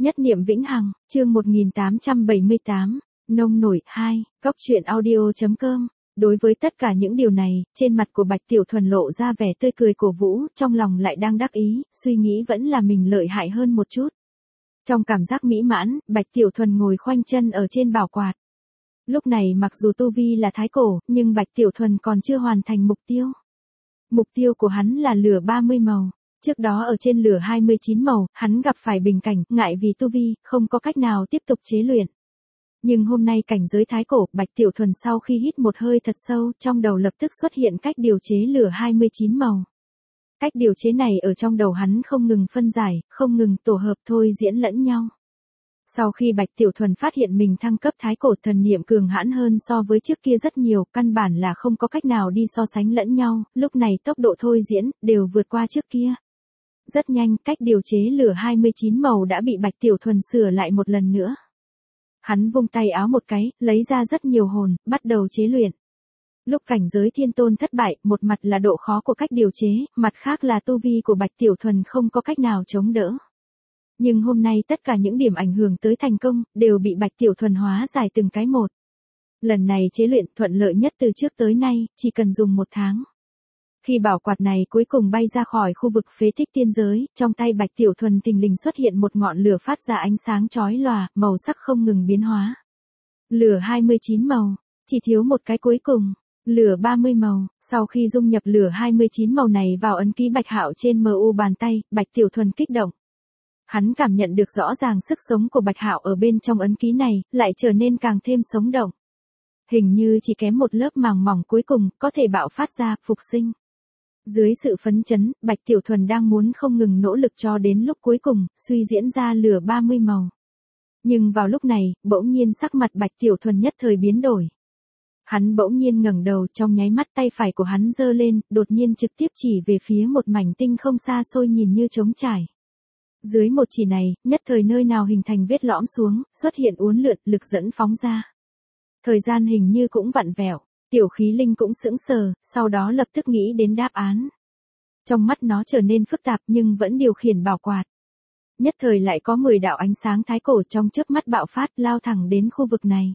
Nhất niệm vĩnh hằng, chương 1878, nông nổi 2, góc truyện audio.com. Đối với tất cả những điều này, trên mặt của Bạch Tiểu Thuần lộ ra vẻ tươi cười cổ vũ, trong lòng lại đang đắc ý, suy nghĩ vẫn là mình lợi hại hơn một chút. Trong cảm giác mỹ mãn, Bạch Tiểu Thuần ngồi khoanh chân ở trên bảo quạt. Lúc này mặc dù tu vi là thái cổ, nhưng Bạch Tiểu Thuần còn chưa hoàn thành mục tiêu. Mục tiêu của hắn là lửa 30 màu. Trước đó ở trên lửa 29 màu, hắn gặp phải bình cảnh, ngại vì tu vi, không có cách nào tiếp tục chế luyện. Nhưng hôm nay cảnh giới thái cổ, Bạch Tiểu Thuần sau khi hít một hơi thật sâu, trong đầu lập tức xuất hiện cách điều chế lửa 29 màu. Cách điều chế này ở trong đầu hắn không ngừng phân giải, không ngừng tổ hợp thôi diễn lẫn nhau. Sau khi Bạch Tiểu Thuần phát hiện mình thăng cấp thái cổ, thần niệm cường hãn hơn so với trước kia rất nhiều, căn bản là không có cách nào đi so sánh lẫn nhau, lúc này tốc độ thôi diễn, đều vượt qua trước kia. Rất nhanh, cách điều chế lửa 29 màu đã bị Bạch Tiểu Thuần sửa lại một lần nữa. Hắn vung tay áo một cái, lấy ra rất nhiều hồn, bắt đầu chế luyện. Lúc cảnh giới thiên tôn thất bại, một mặt là độ khó của cách điều chế, mặt khác là tu vi của Bạch Tiểu Thuần không có cách nào chống đỡ. Nhưng hôm nay tất cả những điểm ảnh hưởng tới thành công, đều bị Bạch Tiểu Thuần hóa giải từng cái một. Lần này chế luyện thuận lợi nhất từ trước tới nay, chỉ cần dùng 1 tháng. Khi bảo quạt này cuối cùng bay ra khỏi khu vực phế tích tiên giới, trong tay Bạch Tiểu Thuần thình lình xuất hiện một ngọn lửa phát ra ánh sáng chói lòa, màu sắc không ngừng biến hóa. Lửa 29 màu, chỉ thiếu một cái cuối cùng. Lửa 30 màu, sau khi dung nhập lửa 29 màu này vào ấn ký Bạch Hạo trên MU bàn tay, Bạch Tiểu Thuần kích động. Hắn cảm nhận được rõ ràng sức sống của Bạch Hạo ở bên trong ấn ký này, lại trở nên càng thêm sống động. Hình như chỉ kém một lớp màng mỏng cuối cùng, có thể bạo phát ra, phục sinh. Dưới sự phấn chấn, Bạch Tiểu Thuần đang muốn không ngừng nỗ lực cho đến lúc cuối cùng, suy diễn ra lửa 30 màu. Nhưng vào lúc này, bỗng nhiên sắc mặt Bạch Tiểu Thuần nhất thời biến đổi. Hắn bỗng nhiên ngẩng đầu, trong nháy mắt tay phải của hắn giơ lên, đột nhiên trực tiếp chỉ về phía một mảnh tinh không xa xôi nhìn như trống trải. Dưới một chỉ này, nhất thời nơi nào hình thành vết lõm xuống, xuất hiện uốn lượn, lực dẫn phóng ra. Thời gian hình như cũng vặn vẹo. Tiểu khí linh cũng sững sờ, sau đó lập tức nghĩ đến đáp án. Trong mắt nó trở nên phức tạp nhưng vẫn điều khiển bảo quạt. Nhất thời lại có 10 đạo ánh sáng thái cổ trong chớp mắt bạo phát lao thẳng đến khu vực này.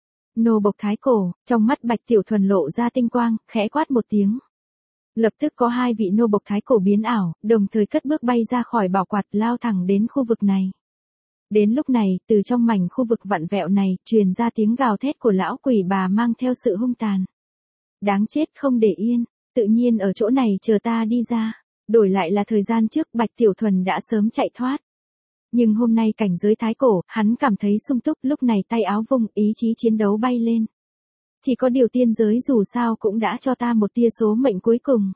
Nô bộc thái cổ, trong mắt Bạch Tiểu Thuần lộ ra tinh quang, khẽ quát một tiếng. Lập tức có 2 vị nô bộc thái cổ biến ảo, đồng thời cất bước bay ra khỏi bảo quạt lao thẳng đến khu vực này. Đến lúc này, từ trong mảnh khu vực vặn vẹo này, truyền ra tiếng gào thét của lão quỷ bà mang theo sự hung tàn. Đáng chết không để yên, tự nhiên ở chỗ này chờ ta đi ra. Đổi lại là thời gian trước Bạch Tiểu Thuần đã sớm chạy thoát. Nhưng hôm nay cảnh giới thái cổ, hắn cảm thấy sung túc, lúc này tay áo vung, ý chí chiến đấu bay lên. Chỉ có điều tiên giới dù sao cũng đã cho ta một tia số mệnh cuối cùng.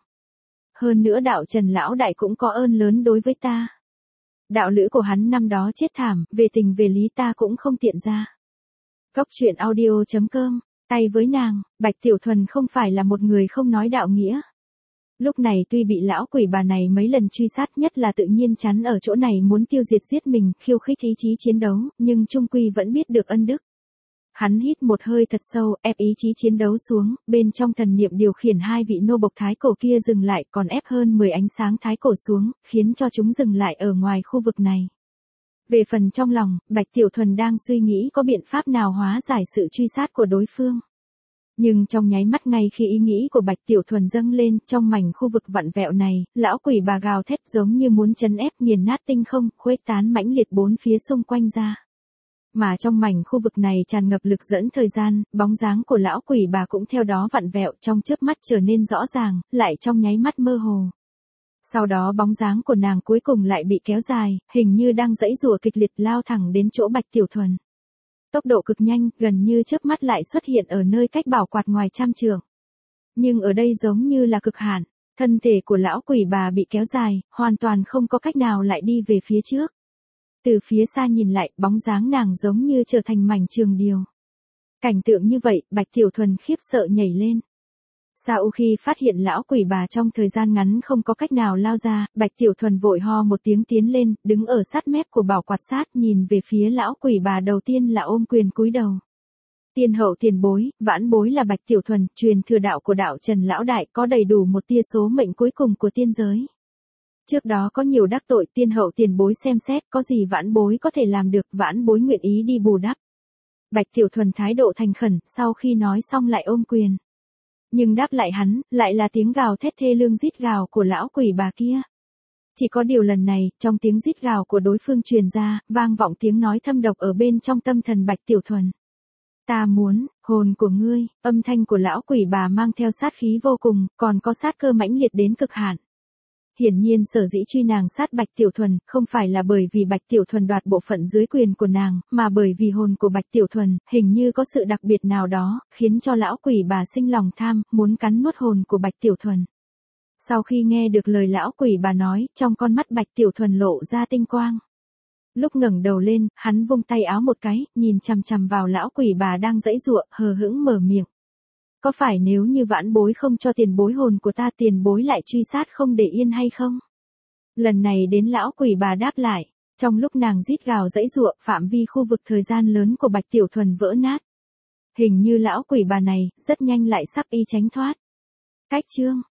Hơn nữa đạo Trần Lão Đại cũng có ơn lớn đối với ta. Đạo lữ của hắn năm đó chết thảm, về tình về lý ta cũng không tiện ra. Góc truyện audio.com, tay với nàng, Bạch Tiểu Thuần không phải là một người không nói đạo nghĩa. Lúc này tuy bị lão quỷ bà này mấy lần truy sát, nhất là tự nhiên chắn ở chỗ này muốn tiêu diệt giết mình, khiêu khích ý chí chiến đấu, nhưng chung quy vẫn biết được ân đức. Hắn hít một hơi thật sâu, ép ý chí chiến đấu xuống, bên trong thần niệm điều khiển 2 vị nô bộc thái cổ kia dừng lại, còn ép hơn 10 ánh sáng thái cổ xuống, khiến cho chúng dừng lại ở ngoài khu vực này. Về phần trong lòng, Bạch Tiểu Thuần đang suy nghĩ có biện pháp nào hóa giải sự truy sát của đối phương. Nhưng trong nháy mắt ngay khi ý nghĩ của Bạch Tiểu Thuần dâng lên, trong mảnh khu vực vặn vẹo này, lão quỷ bà gào thét giống như muốn trấn ép nghiền nát tinh không, khuếch tán mãnh liệt bốn phía xung quanh ra. Mà trong mảnh khu vực này tràn ngập lực dẫn thời gian, bóng dáng của lão quỷ bà cũng theo đó vặn vẹo, trong chớp mắt trở nên rõ ràng, lại trong nháy mắt mơ hồ. Sau đó bóng dáng của nàng cuối cùng lại bị kéo dài, hình như đang giãy giụa kịch liệt lao thẳng đến chỗ Bạch Tiểu Thuần. Tốc độ cực nhanh, gần như chớp mắt lại xuất hiện ở nơi cách bảo quạt ngoài trăm trượng. Nhưng ở đây giống như là cực hạn, thân thể của lão quỷ bà bị kéo dài, hoàn toàn không có cách nào lại đi về phía trước. Từ phía xa nhìn lại, bóng dáng nàng giống như trở thành mảnh trường điều. Cảnh tượng như vậy, Bạch Tiểu Thuần khiếp sợ nhảy lên. Sau khi phát hiện lão quỷ bà trong thời gian ngắn không có cách nào lao ra, Bạch Tiểu Thuần vội ho một tiếng tiến lên, đứng ở sát mép của bảo quạt sát, nhìn về phía lão quỷ bà đầu tiên là ôm quyền cúi đầu. Tiên hậu tiền bối, vãn bối là Bạch Tiểu Thuần, truyền thừa đạo của đạo Trần Lão Đại, có đầy đủ một tia số mệnh cuối cùng của tiên giới. Trước đó có nhiều đắc tội, tiên hậu tiền bối xem xét, có gì vãn bối có thể làm được, vãn bối nguyện ý đi bù đắp. Bạch Tiểu Thuần thái độ thành khẩn, sau khi nói xong lại ôm quyền. Nhưng đáp lại hắn, lại là tiếng gào thét thê lương rít gào của lão quỷ bà kia. Chỉ có điều lần này, trong tiếng rít gào của đối phương truyền ra, vang vọng tiếng nói thâm độc ở bên trong tâm thần Bạch Tiểu Thuần. Ta muốn, hồn của ngươi, âm thanh của lão quỷ bà mang theo sát khí vô cùng, còn có sát cơ mãnh liệt đến cực hạn. Hiển nhiên sở dĩ truy nàng sát Bạch Tiểu Thuần, không phải là bởi vì Bạch Tiểu Thuần đoạt bộ phận dưới quyền của nàng, mà bởi vì hồn của Bạch Tiểu Thuần, hình như có sự đặc biệt nào đó, khiến cho lão quỷ bà sinh lòng tham, muốn cắn nuốt hồn của Bạch Tiểu Thuần. Sau khi nghe được lời lão quỷ bà nói, trong con mắt Bạch Tiểu Thuần lộ ra tinh quang. Lúc ngẩng đầu lên, hắn vung tay áo một cái, nhìn chằm chằm vào lão quỷ bà đang giãy giụa, hờ hững mở miệng. Có phải nếu như vãn bối không cho tiền bối hồn của ta, tiền bối lại truy sát không để yên hay không? Lần này đến lão quỷ bà đáp lại, trong lúc nàng rít gào giãy giụa, phạm vi khu vực thời gian lớn của Bạch Tiểu Thuần vỡ nát. Hình như lão quỷ bà này, rất nhanh lại sắp y tránh thoát. Cách chương